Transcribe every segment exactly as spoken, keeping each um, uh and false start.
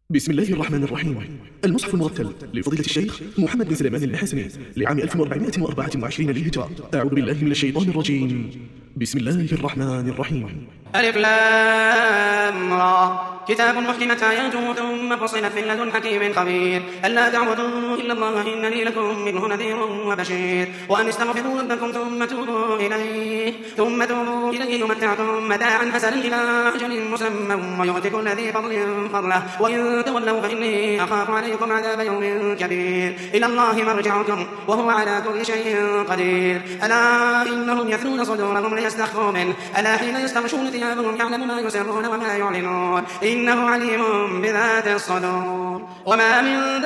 بسم الله الرحمن الرحيم. المصحف المرتل لفضيلة الشيخ محمد بن سليمان الحسني لعام ألف وأربعمائة وأربعة وعشرين للهجرة. أعوذ بالله من الشيطان الرجيم. بسم الله الرحمن الرحيم. ألف لام را كتاب محكمت آياته ثم فصلت من لدن حكيم خبير ألا تعبدوا إلا الله إنني لكم منه نذير وبشير وأن استغفروا ربكم ثم توبوا إليه ثم توبوا إليه يمتعكم متاعا حسنا إلى أجل مسمى ويؤتي كل ذي فضل فضله وإن تولوا فإني أخاف عليكم عذاب يوم كبير إلى الله مرجعكم وهو على كل شيء قدير ألا إنهم يثنون صدورهم ليستخفوا منه ألا حين يستغشون ثيابهم يعلم ما يسرون وما يعلنون إنه عليم بذات الصدور وما من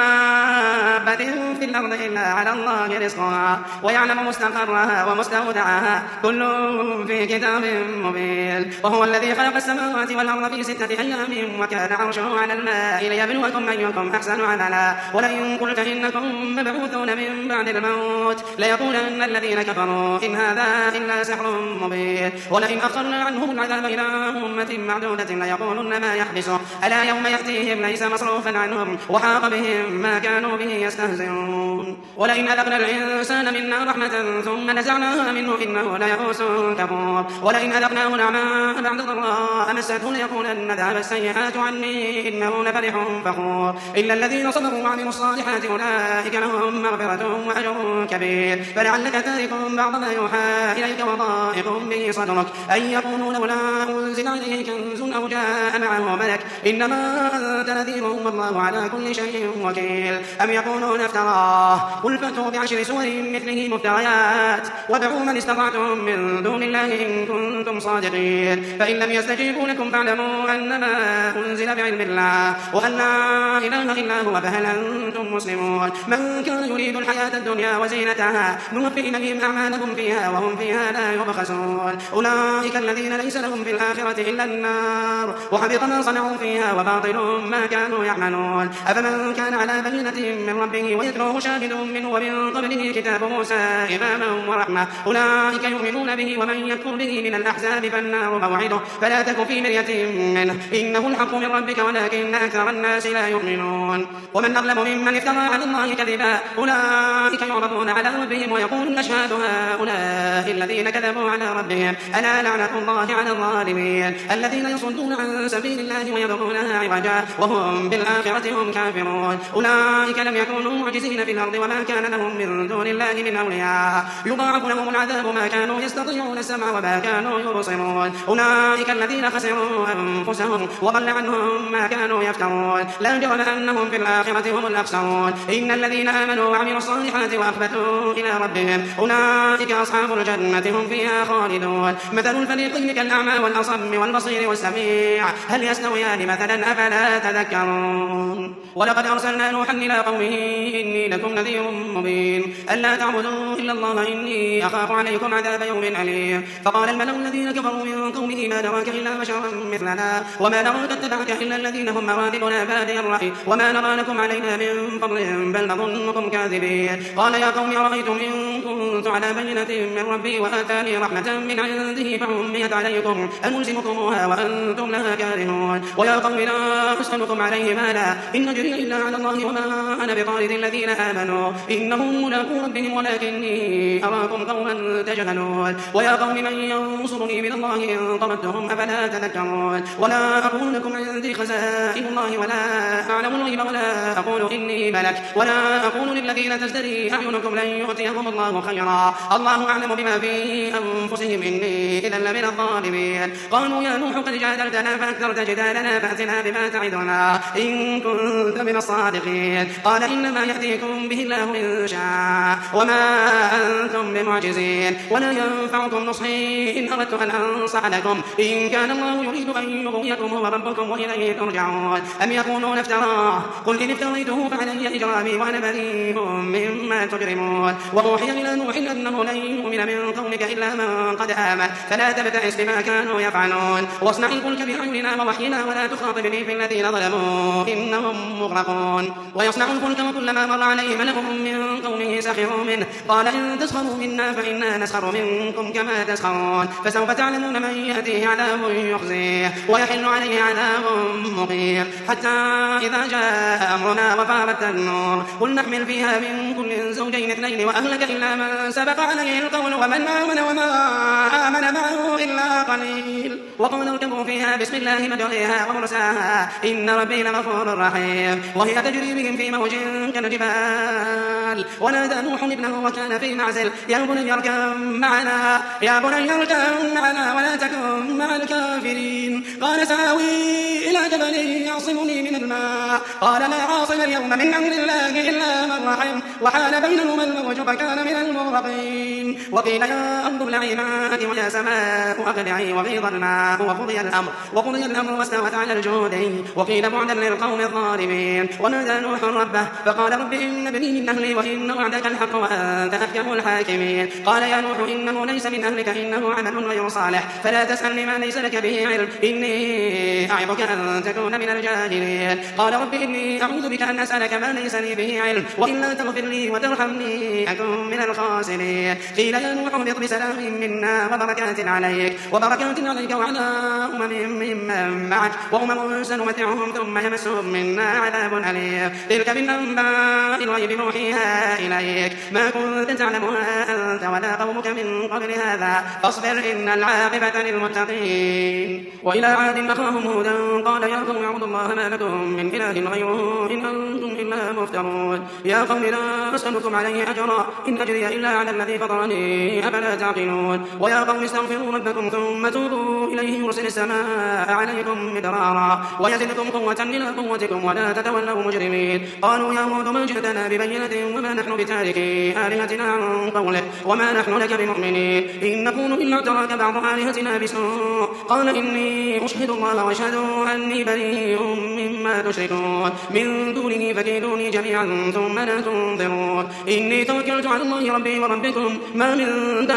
دابة في الأرض إلا على الله رزقها ويعلم مستقرها ومستودعها كل في كتاب مبين وهو الذي خلق السماوات والأرض في ستة أيام وكان عرشه على الماء ليبلوكم أيكم أحسن عملا ولئن قلت إنكم مبعوثون من بعد الموت ليقولن الذين كفروا إن هذا إلا سحر مبين ولئن أخرنا عنهم العذاب إلى أمة معدودة ليقولن ما يحبسه ألا يوم يأتيهم ليس مصروفا عنهم وحاق بهم ما كانوا به يستهزئون ولئن أذقنا الإنسان منا رحمة ثم نزعناها منه إنه ليئوس كفور ولئن أذقناه نعماء بعد ضراء مسته ليقولن ذهب السيئات عني إنه لفرح فخور إلا الذين صبروا وعملوا الصالحات أولئك لهم مغفرة وأجر كبير فلعلك تارك بعض ما يوحى إليك وضائق به صدرك أن يقولوا لولا أنزل عليه كنز أو جاء معه ملك إنما أنت نذير والله على كل شيء وكيل أم يقولون افتراه قل فأتوا بعشر سور مثله مفتريات وادعوا من استطعتم من دون الله إن كنتم صادقين فإن لم يستجيبوا لكم فاعلموا أنما أنزل بعلم الله وأن لا إله إلا هو فهل أنتم مسلمون من كان يريد الحياة الدنيا وزينتها نوفي إليهم أعمالهم فيها وهم فيها لا يبخسون أولئك الذين ليس لهم في الآخرة إلا النار وحبط ما صنعوا فيها وباطل ما كانوا يعملون أفمن كان على بينة من ربه ويتلوه شاهد منه ومن قبله كتاب موسى إماما ورحمة أولئك يؤمنون به ومن يكفر به من الأحزاب فالنار موعده فلا تك في مرية منه إنه الحق من ربك ولكن أكثر الناس لا يؤمنون ومن أظلم ممن افترى على الله كذبا أولئك يعرضون على ربهم ويقولون نشهد هؤلاء الذين كذبوا على ربهم ألا لعنة الله على الظالمين الذين يصدون عن سبيل الله ويبغونها عوجا وهم بالآخرة هم كافرون أولئك لم يكونوا معجزين في الأرض وما كان لهم من دون الله من أولياء يضاعف لهم العذاب ما كانوا يستطيعون السمع وما كانوا يبصرون أولئك الذين خسروا أنفسهم وضل عنهم ما كانوا يفترون لا جرم أنهم في الآخرة هم الأخسرون إن الذين آمنوا وعملوا الصالحات وأخبتوا إلى ربهم أولئك أصحاب الجنة هم فيها خالدون مثل الفريقين كالأعمى والأصم والبصير والسميع هل يستويان مثلا أفلا تذكرون ولقد أرسلنا نوحا إلى قومه إني لكم نذير مبين ألا تعبدوا إلا الله إني أخاف عليكم عذاب يوم أليم فقال الملأ الذين كفروا من قومه ما نراك إلا بشرا مثلنا وما نراك اتبعك إلا الذين هم أراذلنا بادي الرأي وما نرى لكم علينا من فضل بل نظنكم كاذبين قال يا قوم أرأيتم إن كنت على بينة من ربي وآتاني رحمة من عنده فعميت عليكم أنلزمكموها وأنتم لها كارهون ويا قوم لا أسألكم عليه مالا إن أجري إلا على الله وما أنا بطارد الذين آمنوا إنهم ملاقو ربهم ولكني أراكم قوما تجهلون ويا قوم من ينصرني من الله إن طردتهم أفلا تذكرون ولا أقول لكم عندي خزائن الله ولا أعلم الغيب ولا أقول إني ملك ولا أقول للذين تزدري أعينكم لن يؤتيهم الله خيرا الله أعلم بما في أنفسهم إني إذا لمن الظالمين قالوا يا نوح قد جادلتنا فأكثرت جدالنا فأتنا بما تعدنا إن كنت من الصادقين قال إنما يأتيكم به الله إن شاء وما أنتم بمعجزين ولا ينفعكم نصحي إن أردت أن أنصح لكم إن كان الله يريد أن يغويكم هو ربكم وإليه ترجعون أم يقولون افتراه قل إن افتريته فعلي إجرامي وأنا بريء مما تجرمون وأوحي إلى نوح أنه لن يؤمن من قومك إلا من قد آمن فلا تبتئس بما بما كانوا يفعلون واصنع الفلك بأعيننا ووحينا ولا تخاطبني في الذين ظلموا إنهم مغرقون ويصنع الفلك وكلما مر عليه ملأ من قومه سخروا منه قال إن تسخروا منا فإنا نسخر منكم كما تسخرون فسوف تعلمون من يأتيه عذاب يخزيه ويحل عليه عذاب مقيم حتى إذا جاء أمرنا وفارت النور قل نحمل فيها من كل زوجين اثنين وأهلك إلا من سبق عليه القول ومن آمن وما آمن معه إلا قليل وقل اركبوا فيها بسم الله مجريها ومرساها إن ربي لغفور رحيم وهي تجري بهم في موج كالجبال ونادى نوح ابنه وكان في معزل يا بني اركب معنا يا بني اركب معنا ولا تكن مع الكافرين قال سآوي إلى جبل يعصمني من الماء قال لا عاصم اليوم من أمر الله إلا من رحم وحال بينهما الموج فكان من المغرقين وقيل يا أرض ابلعي ماءك ويا سماء أقلعي وغيض الماء وقضي الأمر وقضي الأمر واستوت على الجودين وقيل بعدا للقوم الظالمين ونادى نوح ربه فقال رب إن ابني من أهلي وإن وعدك الحق وأنت أحكم الحاكمين قال يا نوح إنه ليس من أهلك إنه عمل غير صالح فلا تسألني ما ليس لك به علم إني أعظك أن تكون من الجاهلين قال رب إني أعوذ بك أن أسألك ما ليس لي به علم وإلا تغفر لي وترحمني أكن من الخاسرين قيل يا نوح اهبط بسلام منا وبركات عليك وبركات عليك وعلى أمم ممن معك وأمم سنمتعهم ثم يمسهم منا عذاب أليم تلك من أنباء الغيب نوحيها إليك ما كنت تعلمها أنت ولا قومك من قبل هذا فاصبر إن العاقبة للمتقين وإلى عاد أخاهم هودا قال يا قوم اعبدوا الله ما لكم من إله غيره إن أنتم إلا مفترون يا قوم لا أسألكم عليه أجرا إن أجري إلا على الذي فطرني أفلا تعقلون ويا قوم استغفروا ربكم ثم توبوا إليه يرسل السماء عليكم مدرارا ويزدكم قوة إلى قوتكم ولا تتولوا مجرمين قالوا يا هود ما جئتنا ببينة وما نحن بتاركي آلهتنا عن قولك وما نحن لك بمؤمنين إن نكون إلا اعتراك بعض آلهتنا بسوء قال إني أشهد الله وأشهد أني بريء مما تشركون من دونه فكيدوني جميعا ثم لا تنظرون إني توكلت على الله ربي وربكم ما من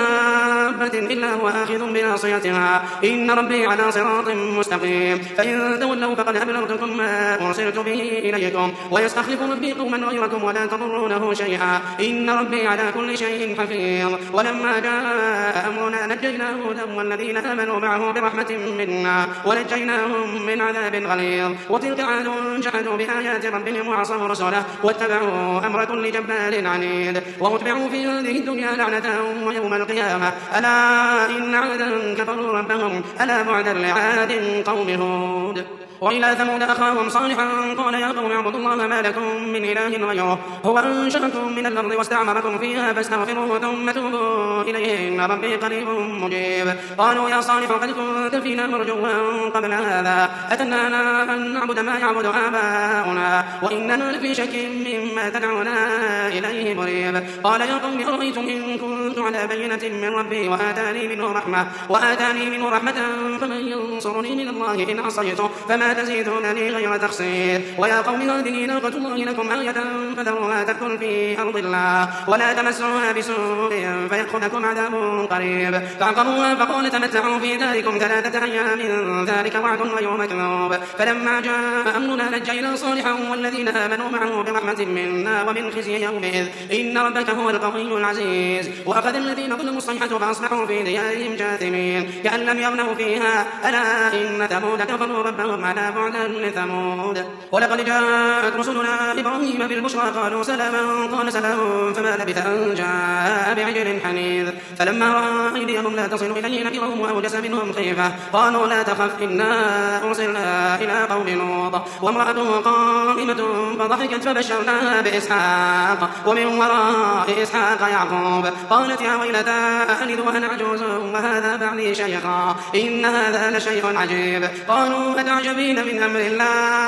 دابة إلا هو آخذ بناصيتها إن ربي على صراط مستقيم فإن تولوا فقد أبلغتكم ما أرسلت به إليكم ويستخلف ربي قوما غيركم ولا تضرونه شيئا إن ربي على كل شيء حفيظ ولما جاء أمرنا نجينا هودا والذين آمنوا معه برحمة منا ونجيناهم من عذاب غليظ وتلك عاد جحدوا بآيات ربهم وعصوا رسله واتبعوا أمر كل جبار عنيد واتبعوا في هذه الدنيا لعنة ويوم القيامة ألا إن عادا كفروا ربهم ألا بعدا لعاد قوم هود وإلى ثمود أخاهم صالحا قال يا قوم اعبدوا الله ما لكم من إله غيره هو أنشأكم من الأرض واستعمركم فيها فاستغفروه ثم توبوا إليه إن ربي قريب مجيب قالوا يا صالح قد كنت فينا مرجوا قبل هذا أتنانا أن نعبد ما يعبد آباؤنا وإننا لفي شك مما تدعونا إليه مريب قال يا قوم أرأيتم إن كنت على بينة من ربي وآتاني منه رحمة وآتاني منه رحمة فمن ينصرني من الله إن عصيته فما تزيدونني غير تخسير ويا قوم هذه ناقة الله لكم آية فذروها تأكل في أرض الله ولا تمسوها بسوء فيأخذكم عذاب قريب فعقروها فقال تمتعوا في داركم ثلاثة أيام من ذلك وعد غير مكذوب فلما جاء أمرنا نجينا صالحا والذين آمنوا معه برحمة منا ومن خزي يومئذ إن ربك هو القوي العزيز وأخذ الذين ظلموا الصيحة فأصبحوا في ديارهم جاثمين كأن لم يغنوا فيها ألا إن ثمود كفروا ربهم على بعدا لثمود ولقد جاءت رسلنا إبراهيم بالبشرى قالوا سلاما قال سلام فما لبث أن جاء بعجل حنيذ فلما رأى أيديهم لا تصل إليه نكرهم وأوجس منهم خيفة قالوا لا تخف إنا أرسلنا إلى قوم لوط وامرأته قائمة فضحكت فبشرناها بإسحاق ومن وراء إسحاق يعقوب قالت يا ويلتى أألد وأنا عجوز وهذا بعلي شيخا إن هذا لشيء عجيب قالوا أتعجبين من أمر الله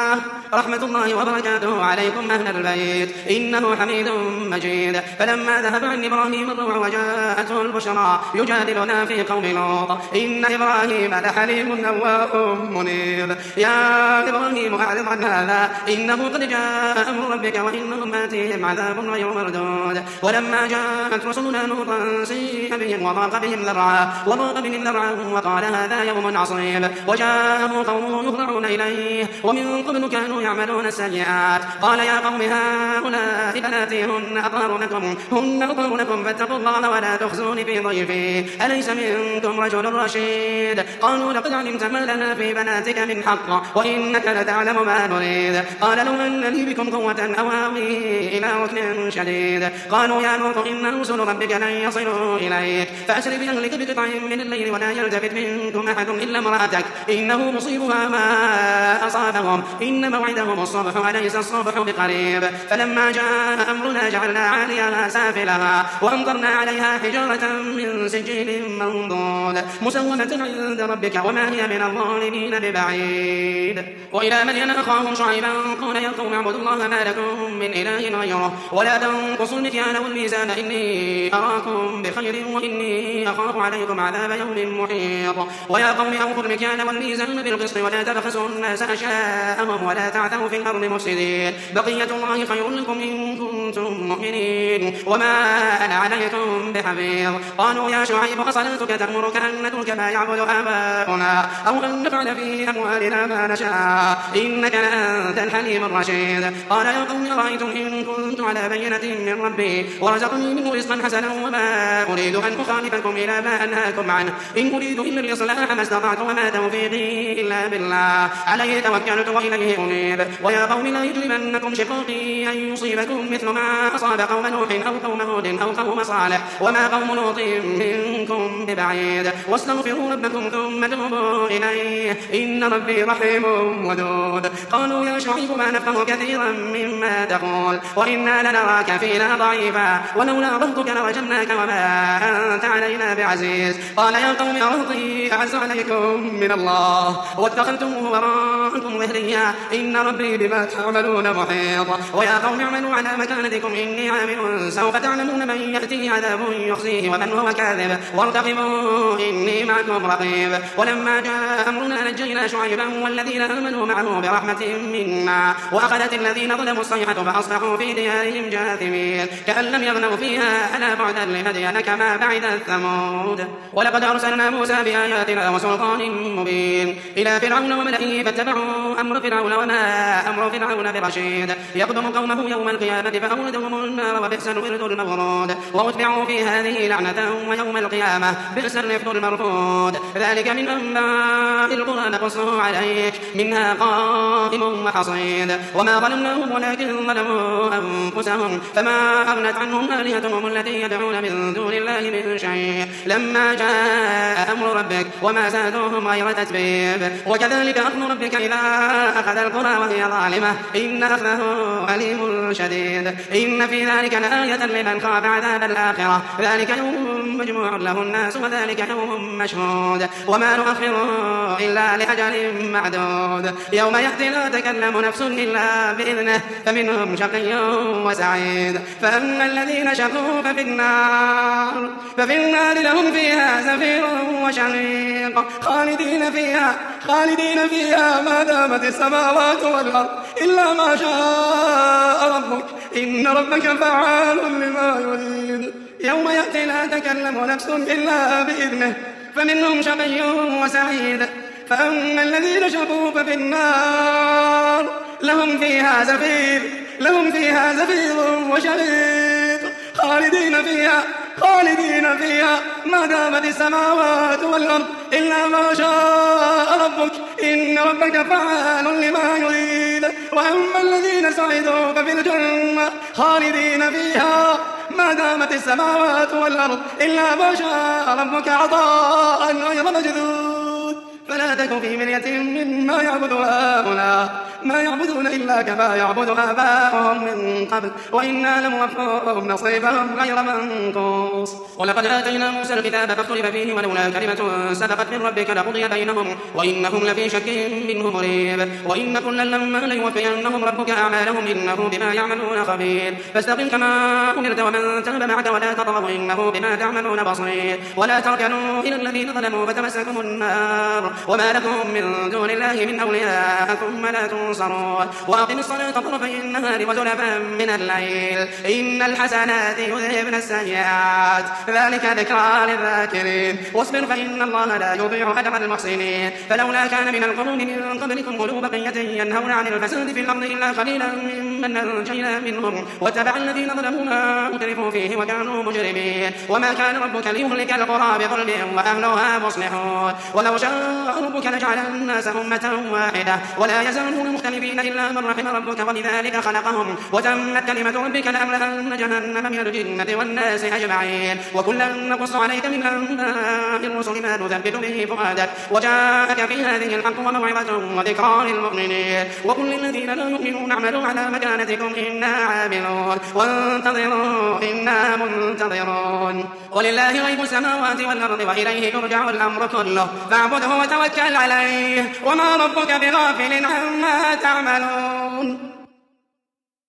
رحمة الله وبركاته عليكم أهل البيت إنه حميد مجيد. فلما ذهب عن إبراهيم الروع وجاءته البشرى يجادلنا في قوم لوط إن إبراهيم لحليم أواه منيب. يا إبراهيم أعرض عن هذا إنه قد جاء أمر ربك وإنهم آتيهم عذاب غير مردود. ولما جاءت رسلنا لوطا سيء بهم وضاق بهم ذرعا وضاق بهم ذرعا وقال هذا يوم عصيب وجاءه قومه يهرعون إليه ومن قبل كانوا يعملون السيئات. قال يا قوم هؤلاء بناتي هن أطهر لكم هن أطهر لكم فاتقوا الله ولا تخزوني في ضيفي أليس منكم رجل رشيد. قالوا لقد علمت ما لنا في بناتك من حق وإنك لتعلم ما نريد. قال لو أن لي بكم قوة أو آوي إلى ركن شديد. قالوا يا لوط إن رسل ربك لن يصلوا إليك فأسر بأهلك بقطع من الليل ولا يلتفت منكم أحد إلا امرأتك إنه مصيبها ما أصابهم إن موعدهم الصبح وليس الصبح بقريب. فلما جاء أمرنا جعلنا عاليها سافلها وأمطرنا عليها حجارة من سجيل منضود مسومة عند ربك وما هي من الظالمين ببعيد. وإلى مدين أخاهم شعيبا قال يا قوم اعبدوا الله ما لكم من إله غيره ولا تنقصوا المكيال والميزان إني أراكم بخير وإني أخاف عليكم عذاب يوم محيط. ويا قوم أوفوا المكيال والميزان بالقسط ولا تبخسوا الناس أشياءهم ولا تعثوا في الأرض مفسدين بقية الله خير لكم إن كنتم مؤمنين وما أنا عليكم بحفيظ. قالوا يا شعيب أصلاتك تأمرك أن نترك ما يعبد آباؤنا أو أن نفعل في أموالنا ما نشاء إنك لأنت الحليم الرشيد. قال يا قوم أرأيتم إن كنت على بينة من ربي ورزقني منه رزقا حسنا وما أريد أن أخالفكم إلى ما أنهاكم عنه إن أريد إلا الإصلاح ما استطعت وما توفيقي إلا بالله عليه توكلت وإليه أنيب. ويا قوم لا يجرمنكم شقاقي أن يصيبكم مثل ما أصاب قوم نوح أو قوم هود أو قوم صالح وما قوم لوط منكم ببعيد واستغفروا ربكم ثم توبوا إليه إن ربي رحيم ودود. قالوا يا شعيب ما نفقه كثيرا مما تقول وإنا لنراك فينا ضعيفا ولولا رهطك لرجمناك وما أنت علينا بعزيز. قال يا قوم أرهطي أعز عليكم من الله واتخذتموه وراءكم ظهريا إن ربي بما تعملون محيط. ويا قوم اعملوا على مكانتكم إني عامل سوف تعلمون من يأتيه عذاب يخزيه ومن هو كاذب وارتقبوا إني معكم رقيب. ولما جاء أمرنا نجينا شعيبا والذين آمنوا معه برحمة منا وأخذت الذين ظلموا الصيحة فأصبحوا في ديارهم جاثمين كأن لم يغنوا فيها ألا بعدا لمدين كما بعدت ثمود. ولقد أرسلنا موسى بآياتنا وسلطان مبين إلى فرعون وملئه فاتبعوا أمر فرعون وما أمر فرعون برشيد يقدم قومه يوم القيامة فأوردهم النار وبئس الورد المورود وأتبعوا في هذه لعنة ويوم القيامة بئس الرفد المرفود. ذلك من أنباء القرى نقصه عليك منها قائم وحصيد وما ظلمناهم ولكن ظلموا أنفسهم فما أغنت عنهم آلهتهم التي يدعون من دون الله من شيء لما جاء أمر ربك وما زادوهم غير تتبيب. وكذلك أخذ ربك إذا أخذ القرى وهي ظالمة إن أخذه أليم شديد إن في ذلك لآية لمن خاف عذاب الآخرة ذلك يوم مجموع له الناس وذلك يوم مشهود وما نؤخره إلا لأجل معدود يوم يأتي لا تكلم نفس إلا بإذنه فمنهم شقي وسعيد. فأما الذين شقوا ففي النار ففي النار لهم فيها زفير وشهيق خالدين فيها خالدين فيها ما دامت السماوات والأرض إلا ما شاء ربك إن ربك فعال لما يريد. يوم يأتي لا تكلم نفس إلا بإذنه فمنهم شقي وسعيد. فأما الذين شقوا ففي النار لهم فيها زفير لهم فيها زفير وشهيق خالدين فيها خالدين فيها ما دامت السماوات والأرض إلا ما شاء ربك إن ربك فعال لما يريد. وأما الذين سعدوا ففي الجنة خالدين فيها ما دامت السماوات والأرض إلا ما شاء ربك عطاء غير مجذود. فلا تك في مرية مما يعبد هؤلاء ما يعبدون إلا كما يعبد آباؤهم من قبل وإنا لموفوهم نصيبهم غير منقوص. ولقد آتينا موسى الكتاب فاختلف فيه ولولا كلمة سبقت من ربك لقضي بينهم وإنهم لفي شك منه مريب. وإن كلا لما ليوفينهم ربك أعمالهم إنه بما يعملون خبير. فاستقم كما أمرت ومن تاب معك ولا تطغوا إنه بما تعملون بصير. ولا تركنوا إلى الذين ظلموا فتمسكم النار وما لكم من دون الله من أولياء ثم لا تنصرون. وأقم الصلاة طرفي النهار وزلفا من الليل إن الحسنات يذهبن السيئات ذلك ذكرى للذاكرين. واصبر فإن الله لا يضيع أجر المحسنين. فلولا كان من القرون من قبلكم أولو بقية ينهون عن الفساد في الأرض إلا قليلا ممن أنجينا منهم واتبع الذين ظلموا ما أترفوا فيه وكانوا مجرمين. وما كان ربك ليهلك القرى بظلم وأهلها مصلحون. ولو شاء ربك لجعل الناس أمة واحدة ولا يزالون مختلفين إلا من رحم ربك ولذلك خلقهم وتمت كلمة ربك لأملأن جهنم من الجنة والناس أجمعين. وكلا نقص عليك من أنباء الرسل ما نثبت به فؤادك وجاءك في هذه الحق وموعظة وذكرى للمؤمنين. وقل للذين لا يؤمنون اعملوا على مكانتكم إنا عاملون وانتظروا إنا منتظرون. ولله غيب السماوات والأرض وإليه يرجع الأمر كله فاعبده وتوكل عليه وما ربك بغافل عما تعملون.